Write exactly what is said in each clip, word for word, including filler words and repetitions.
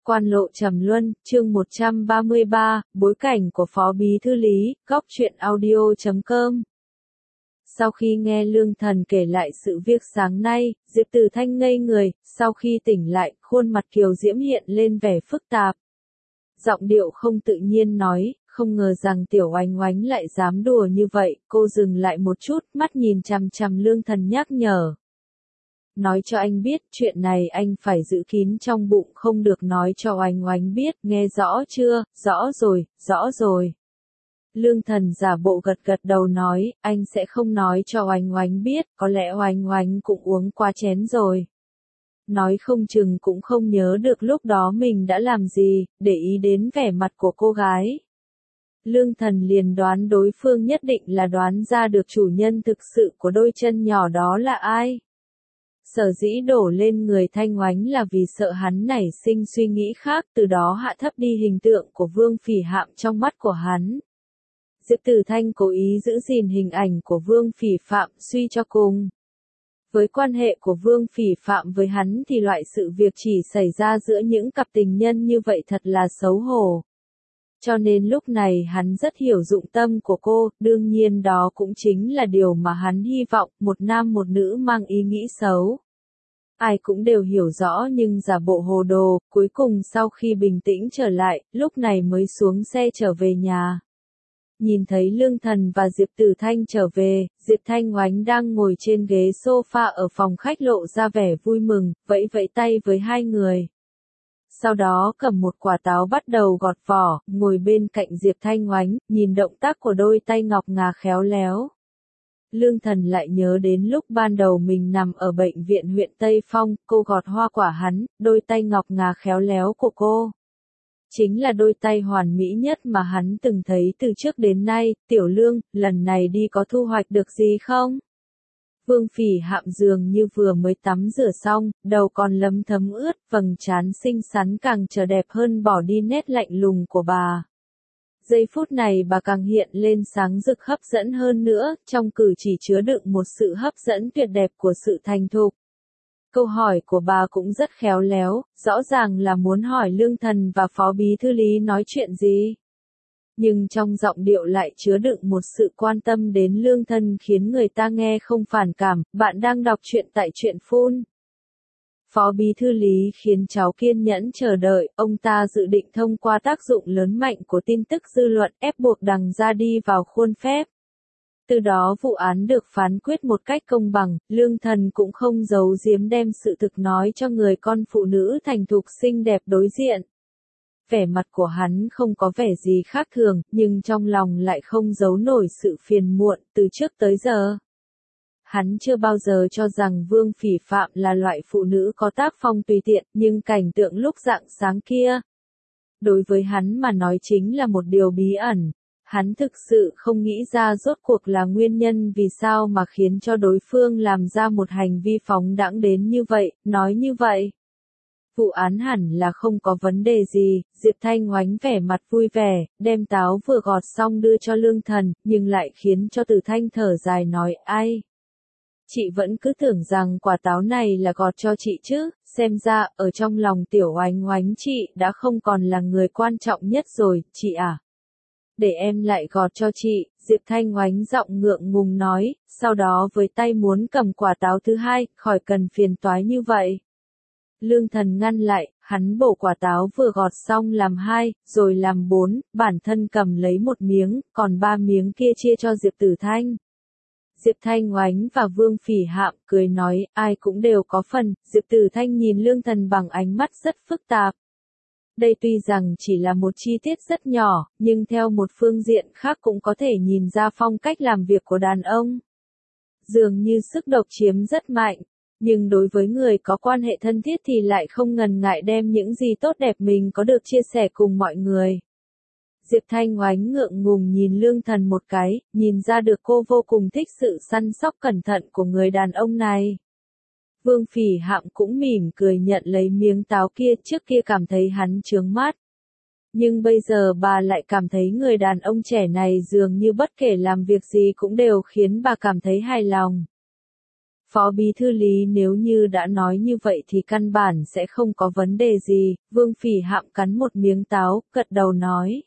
Quan lộ trầm luân, chương một trăm ba mươi ba, bối cảnh của Phó Bí Thư Lý, góc truyện audio chấm com. Sau khi nghe Lương Thần kể lại sự việc sáng nay, Diệp Tử Thanh ngây người, sau khi tỉnh lại, khuôn mặt kiều diễm hiện lên vẻ phức tạp. Giọng điệu không tự nhiên nói, không ngờ rằng Tiểu Oánh Oánh lại dám đùa như vậy, cô dừng lại một chút, mắt nhìn chằm chằm Lương Thần nhắc nhở. Nói cho anh biết, chuyện này anh phải giữ kín trong bụng, không được nói cho Oánh Oánh biết, nghe rõ chưa? Rõ rồi, rõ rồi. Lương Thần giả bộ gật gật đầu nói, anh sẽ không nói cho Oánh Oánh biết, có lẽ Oánh Oánh cũng uống qua chén rồi. Nói không chừng cũng không nhớ được lúc đó mình đã làm gì, để ý đến vẻ mặt của cô gái. Lương Thần liền đoán đối phương nhất định là đoán ra được chủ nhân thực sự của đôi chân nhỏ đó là ai. Sở dĩ đổ lên người Thanh Oánh là vì sợ hắn nảy sinh suy nghĩ khác, từ đó hạ thấp đi hình tượng của Vương Phỉ Hạm trong mắt của hắn. Diệp Tử Thanh cố ý giữ gìn hình ảnh của Vương Phỉ Phạm suy cho cùng. Với quan hệ của Vương Phỉ Phạm với hắn thì loại sự việc chỉ xảy ra giữa những cặp tình nhân như vậy thật là xấu hổ. Cho nên lúc này hắn rất hiểu dụng tâm của cô, đương nhiên đó cũng chính là điều mà hắn hy vọng, một nam một nữ mang ý nghĩ xấu. Ai cũng đều hiểu rõ nhưng giả bộ hồ đồ, cuối cùng sau khi bình tĩnh trở lại, lúc này mới xuống xe trở về nhà. Nhìn thấy Lương Thần và Diệp Tử Thanh trở về, Diệp Thanh Oánh đang ngồi trên ghế sofa ở phòng khách lộ ra vẻ vui mừng, vẫy vẫy tay với hai người. Sau đó cầm một quả táo bắt đầu gọt vỏ, ngồi bên cạnh Diệp Thanh Oánh, nhìn động tác của đôi tay ngọc ngà khéo léo. Lương Thần lại nhớ đến lúc ban đầu mình nằm ở bệnh viện huyện Tây Phong, cô gọt hoa quả hắn, đôi tay ngọc ngà khéo léo của cô. Chính là đôi tay hoàn mỹ nhất mà hắn từng thấy từ trước đến nay. Tiểu Lương, lần này đi có thu hoạch được gì không? Vương Phỉ Hạm dường như vừa mới tắm rửa xong, đầu còn lấm thấm ướt, vầng trán xinh xắn càng trở đẹp hơn, bỏ đi nét lạnh lùng của bà. Giây phút này bà càng hiện lên sáng rực hấp dẫn hơn nữa, trong cử chỉ chứa đựng một sự hấp dẫn tuyệt đẹp của sự thành thục. Câu hỏi của bà cũng rất khéo léo, rõ ràng là muốn hỏi Lương Thần và Phó Bí Thư Lý nói chuyện gì. Nhưng trong giọng điệu lại chứa đựng một sự quan tâm đến Lương Thần khiến người ta nghe không phản cảm. Bạn đang đọc truyện tại truyện phun. Phó Bí Thư Lý khiến cháu kiên nhẫn chờ đợi, ông ta dự định thông qua tác dụng lớn mạnh của tin tức dư luận ép buộc đằng ra đi vào khuôn phép. Từ đó vụ án được phán quyết một cách công bằng, Lương Thần cũng không giấu giếm đem sự thực nói cho người con phụ nữ thành thục xinh đẹp đối diện. Vẻ mặt của hắn không có vẻ gì khác thường, nhưng trong lòng lại không giấu nổi sự phiền muộn từ trước tới giờ. Hắn chưa bao giờ cho rằng Vương Phỉ Phạm là loại phụ nữ có tác phong tùy tiện, nhưng cảnh tượng lúc rạng sáng kia, đối với hắn mà nói chính là một điều bí ẩn. Hắn thực sự không nghĩ ra rốt cuộc là nguyên nhân vì sao mà khiến cho đối phương làm ra một hành vi phóng đãng đến như vậy, nói như vậy. Vụ án hẳn là không có vấn đề gì. Diệp Thanh Oánh vẻ mặt vui vẻ, đem táo vừa gọt xong đưa cho Lương Thần, nhưng lại khiến cho Tử Thanh thở dài nói, ai? Chị vẫn cứ tưởng rằng quả táo này là gọt cho chị chứ, xem ra, ở trong lòng Tiểu Oánh Oánh chị đã không còn là người quan trọng nhất rồi, chị à? Để em lại gọt cho chị, Diệp Thanh Oánh giọng ngượng ngùng nói, sau đó với tay muốn cầm quả táo thứ hai, khỏi cần phiền toái như vậy. Lương Thần ngăn lại, hắn bổ quả táo vừa gọt xong làm hai, rồi làm bốn, bản thân cầm lấy một miếng, còn ba miếng kia chia cho Diệp Tử Thanh. Diệp Thanh Oánh và Vương Phỉ Hạm cười nói, ai cũng đều có phần. Diệp Tử Thanh nhìn Lương Thần bằng ánh mắt rất phức tạp. Đây tuy rằng chỉ là một chi tiết rất nhỏ, nhưng theo một phương diện khác cũng có thể nhìn ra phong cách làm việc của đàn ông. Dường như sức độc chiếm rất mạnh, nhưng đối với người có quan hệ thân thiết thì lại không ngần ngại đem những gì tốt đẹp mình có được chia sẻ cùng mọi người. Diệp Thanh Oánh ngượng ngùng nhìn Lương Thần một cái, nhìn ra được cô vô cùng thích sự săn sóc cẩn thận của người đàn ông này. Vương Phỉ Hạm cũng mỉm cười nhận lấy miếng táo kia, trước kia cảm thấy hắn chướng mắt. Nhưng bây giờ bà lại cảm thấy người đàn ông trẻ này dường như bất kể làm việc gì cũng đều khiến bà cảm thấy hài lòng. Phó Bí Thư Lý nếu như đã nói như vậy thì căn bản sẽ không có vấn đề gì, Vương Phỉ Hạm cắn một miếng táo, gật đầu nói.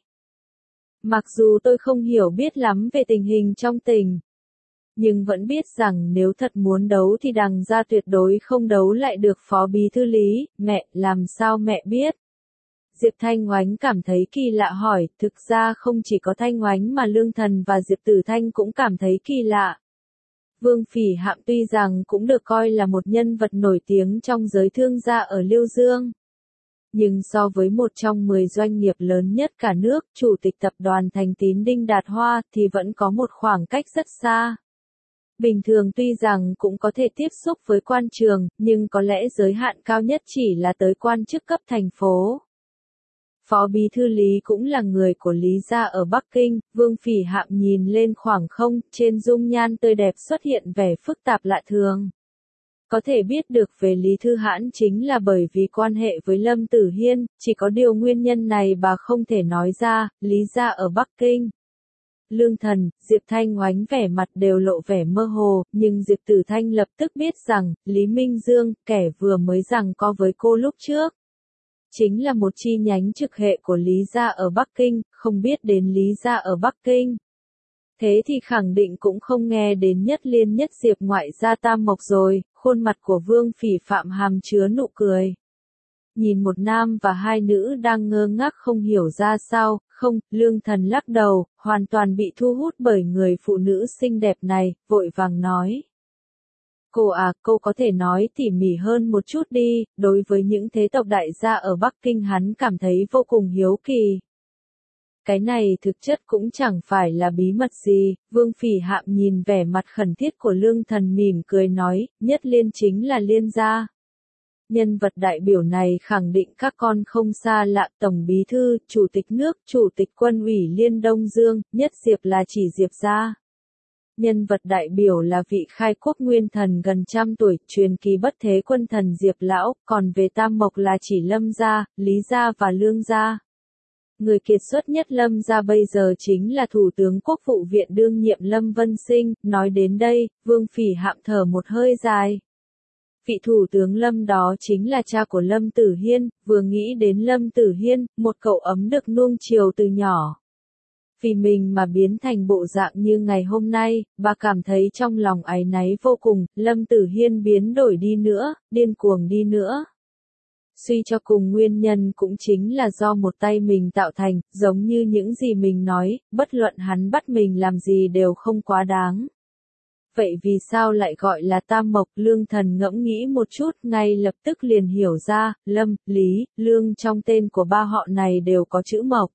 Mặc dù tôi không hiểu biết lắm về tình hình trong tỉnh, nhưng vẫn biết rằng nếu thật muốn đấu thì Đằng gia tuyệt đối không đấu lại được Phó Bí Thư Lý, mẹ, làm sao mẹ biết? Diệp Thanh Oánh cảm thấy kỳ lạ hỏi, thực ra không chỉ có Thanh Oánh mà Lương Thần và Diệp Tử Thanh cũng cảm thấy kỳ lạ. Vương Phỉ Hạm tuy rằng cũng được coi là một nhân vật nổi tiếng trong giới thương gia ở Liêu Dương. Nhưng so với một trong mười doanh nghiệp lớn nhất cả nước, chủ tịch tập đoàn Thành Tín Đinh Đạt Hoa, thì vẫn có một khoảng cách rất xa. Bình thường tuy rằng cũng có thể tiếp xúc với quan trường, nhưng có lẽ giới hạn cao nhất chỉ là tới quan chức cấp thành phố. Phó Bí Thư Lý cũng là người của Lý gia ở Bắc Kinh, Vương Phỉ Hạm nhìn lên khoảng không, trên dung nhan tươi đẹp xuất hiện vẻ phức tạp lạ thường. Có thể biết được về Lý Thư Hãn chính là bởi vì quan hệ với Lâm Tử Hiên, chỉ có điều nguyên nhân này bà không thể nói ra, Lý gia ở Bắc Kinh. Lương Thần, Diệp Thanh Oánh vẻ mặt đều lộ vẻ mơ hồ, nhưng Diệp Tử Thanh lập tức biết rằng, Lý Minh Dương, kẻ vừa mới giằng co với cô lúc trước, chính là một chi nhánh trực hệ của Lý gia ở Bắc Kinh, không biết đến Lý gia ở Bắc Kinh. Thế thì khẳng định cũng không nghe đến Nhất Liên Nhất Diệp ngoại gia Tam Mộc rồi, khuôn mặt của Vương Phỉ Phạm hàm chứa nụ cười. Nhìn một nam và hai nữ đang ngơ ngác không hiểu ra sao, không, Lương Thần lắc đầu, hoàn toàn bị thu hút bởi người phụ nữ xinh đẹp này, vội vàng nói. Cô à, cô có thể nói tỉ mỉ hơn một chút đi, đối với những thế tộc đại gia ở Bắc Kinh hắn cảm thấy vô cùng hiếu kỳ. Cái này thực chất cũng chẳng phải là bí mật gì, Vương Phỉ Hạm nhìn vẻ mặt khẩn thiết của Lương Thần mỉm cười nói, Nhất Liên chính là Liên gia. Nhân vật đại biểu này khẳng định các con không xa lạ, Tổng Bí Thư, Chủ tịch nước, Chủ tịch Quân ủy Liên Đông Dương, Nhất Diệp là chỉ Diệp gia. Nhân vật đại biểu là vị khai quốc nguyên thần gần trăm tuổi, truyền kỳ bất thế quân thần Diệp Lão, còn về Tam Mộc là chỉ Lâm gia, Lý gia và Lương gia. Người kiệt xuất nhất Lâm gia bây giờ chính là Thủ tướng Quốc vụ viện đương nhiệm Lâm Vân Sinh, nói đến đây, Vương Phỉ Hạm thở một hơi dài. Vị Thủ tướng Lâm đó chính là cha của Lâm Tử Hiên, vừa nghĩ đến Lâm Tử Hiên, một cậu ấm được nuông chiều từ nhỏ. Vì mình mà biến thành bộ dạng như ngày hôm nay, bà cảm thấy trong lòng áy náy vô cùng, Lâm Tử Hiên biến đổi đi nữa, điên cuồng đi nữa. Suy cho cùng nguyên nhân cũng chính là do một tay mình tạo thành, giống như những gì mình nói, bất luận hắn bắt mình làm gì đều không quá đáng. Vậy vì sao lại gọi là Tam Mộc? Lương Thần ngẫm nghĩ một chút, ngay lập tức liền hiểu ra, Lâm, Lý, Lương trong tên của ba họ này đều có chữ Mộc.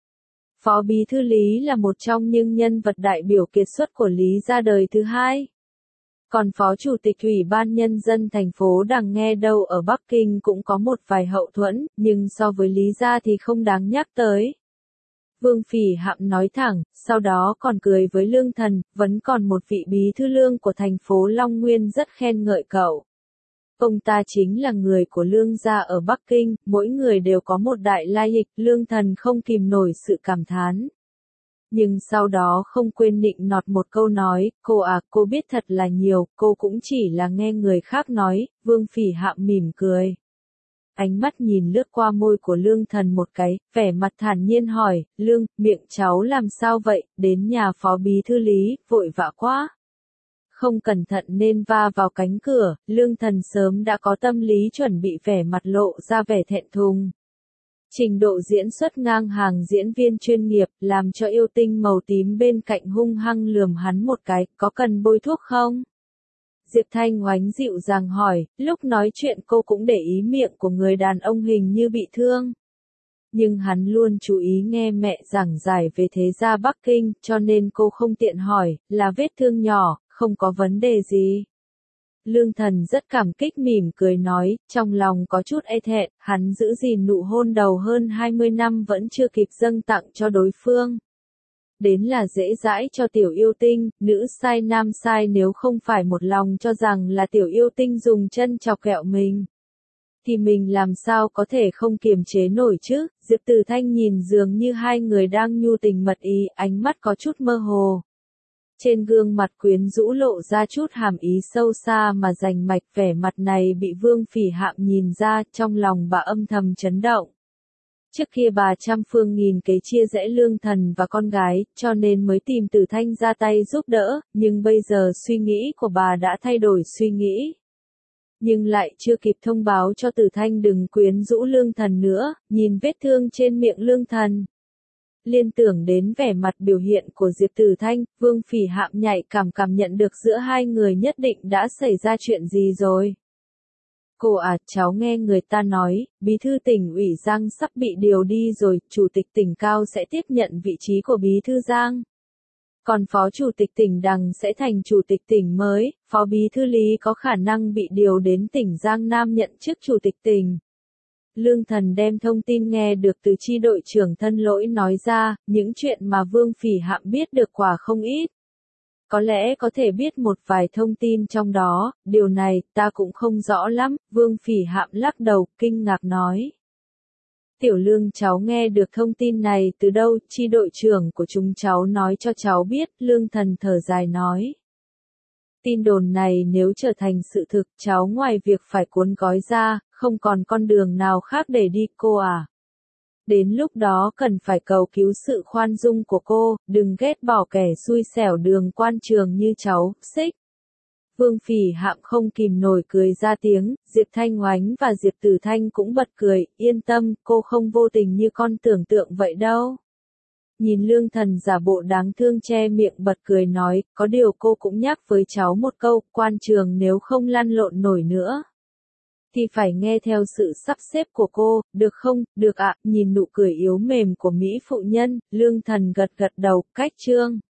Phó Bí Thư Lý là một trong những nhân vật đại biểu kiệt xuất của Lý gia đời thứ hai. Còn Phó Chủ tịch Ủy ban Nhân dân thành phố Đằng Nghe đâu ở Bắc Kinh cũng có một vài hậu thuẫn, nhưng so với Lý gia thì không đáng nhắc tới. Vương Phỉ Hạm nói thẳng, sau đó còn cười với Lương Thần, vẫn còn một vị bí thư Lương của thành phố Long Nguyên rất khen ngợi cậu. Ông ta chính là người của Lương gia ở Bắc Kinh, mỗi người đều có một đại lai lịch, Lương Thần không kìm nổi sự cảm thán. Nhưng sau đó không quên nịnh nọt một câu nói, cô à, cô biết thật là nhiều, cô cũng chỉ là nghe người khác nói, Vương Phỉ Hạm mỉm cười. Ánh mắt nhìn lướt qua môi của Lương Thần một cái, vẻ mặt thản nhiên hỏi, Lương, miệng cháu làm sao vậy, đến nhà Phó Bí Thư Lý, vội vã quá. Không cẩn thận nên va vào cánh cửa, Lương Thần sớm đã có tâm lý chuẩn bị, vẻ mặt lộ ra vẻ thẹn thùng. Trình độ diễn xuất ngang hàng diễn viên chuyên nghiệp, làm cho yêu tinh màu tím bên cạnh hung hăng lườm hắn một cái, có cần bôi thuốc không? Diệp Thanh Oánh dịu dàng hỏi, lúc nói chuyện cô cũng để ý miệng của người đàn ông hình như bị thương. Nhưng hắn luôn chú ý nghe mẹ giảng giải về thế gia Bắc Kinh, cho nên cô không tiện hỏi, là vết thương nhỏ, không có vấn đề gì. Lương Thần rất cảm kích mỉm cười nói, trong lòng có chút e thẹn, hắn giữ gìn nụ hôn đầu hơn hai mươi năm vẫn chưa kịp dâng tặng cho đối phương. Đến là dễ dãi cho tiểu yêu tinh, nữ sai nam sai, nếu không phải một lòng cho rằng là tiểu yêu tinh dùng chân chọc kẹo mình, thì mình làm sao có thể không kiềm chế nổi chứ. Diệp Tử Thanh nhìn dường như hai người đang nhu tình mật ý, ánh mắt có chút mơ hồ. Trên gương mặt quyến rũ lộ ra chút hàm ý sâu xa mà rành mạch, vẻ mặt này bị Vương Phỉ Hạm nhìn ra, trong lòng bà âm thầm chấn động. Trước kia bà trăm phương nghìn kế chia rẽ Lương Thần và con gái, cho nên mới tìm Tử Thanh ra tay giúp đỡ, nhưng bây giờ suy nghĩ của bà đã thay đổi suy nghĩ. Nhưng lại chưa kịp thông báo cho Tử Thanh đừng quyến rũ Lương Thần nữa, nhìn vết thương trên miệng Lương Thần. Liên tưởng đến vẻ mặt biểu hiện của Diệp Tử Thanh, Vương Phỉ Hạm nhạy cảm cảm nhận được giữa hai người nhất định đã xảy ra chuyện gì rồi. Cô à, cháu nghe người ta nói, bí thư tỉnh ủy Giang sắp bị điều đi rồi, chủ tịch tỉnh Cao sẽ tiếp nhận vị trí của bí thư Giang. Còn phó chủ tịch tỉnh Đằng sẽ thành chủ tịch tỉnh mới, phó bí thư Lý có khả năng bị điều đến tỉnh Giang Nam nhận chức chủ tịch tỉnh. Lương Thần đem thông tin nghe được từ chi đội trưởng Thân Lỗi nói ra, những chuyện mà Vương Phỉ Hạm biết được quả không ít. Có lẽ có thể biết một vài thông tin trong đó, điều này ta cũng không rõ lắm, Vương Phỉ Hạm lắc đầu, kinh ngạc nói. Tiểu Lương, cháu nghe được thông tin này từ đâu? Chi đội trưởng của chúng cháu nói cho cháu biết, Lương Thần thở dài nói. Tin đồn này nếu trở thành sự thực, cháu ngoài việc phải cuốn gói ra, không còn con đường nào khác để đi cô à. Đến lúc đó cần phải cầu cứu sự khoan dung của cô, đừng ghét bỏ kẻ xui xẻo đường quan trường như cháu, xích. Vương Phỉ Hạm không kìm nổi cười ra tiếng, Diệp Thanh Oánh và Diệp Tử Thanh cũng bật cười, yên tâm, cô không vô tình như con tưởng tượng vậy đâu. Nhìn Lương Thần giả bộ đáng thương che miệng bật cười nói, có điều cô cũng nhắc với cháu một câu, quan trường nếu không lăn lộn nổi nữa thì phải nghe theo sự sắp xếp của cô, được không? Được ạ, nhìn nụ cười yếu mềm của Mỹ phụ nhân, Lương Thần gật gật đầu, cách trương.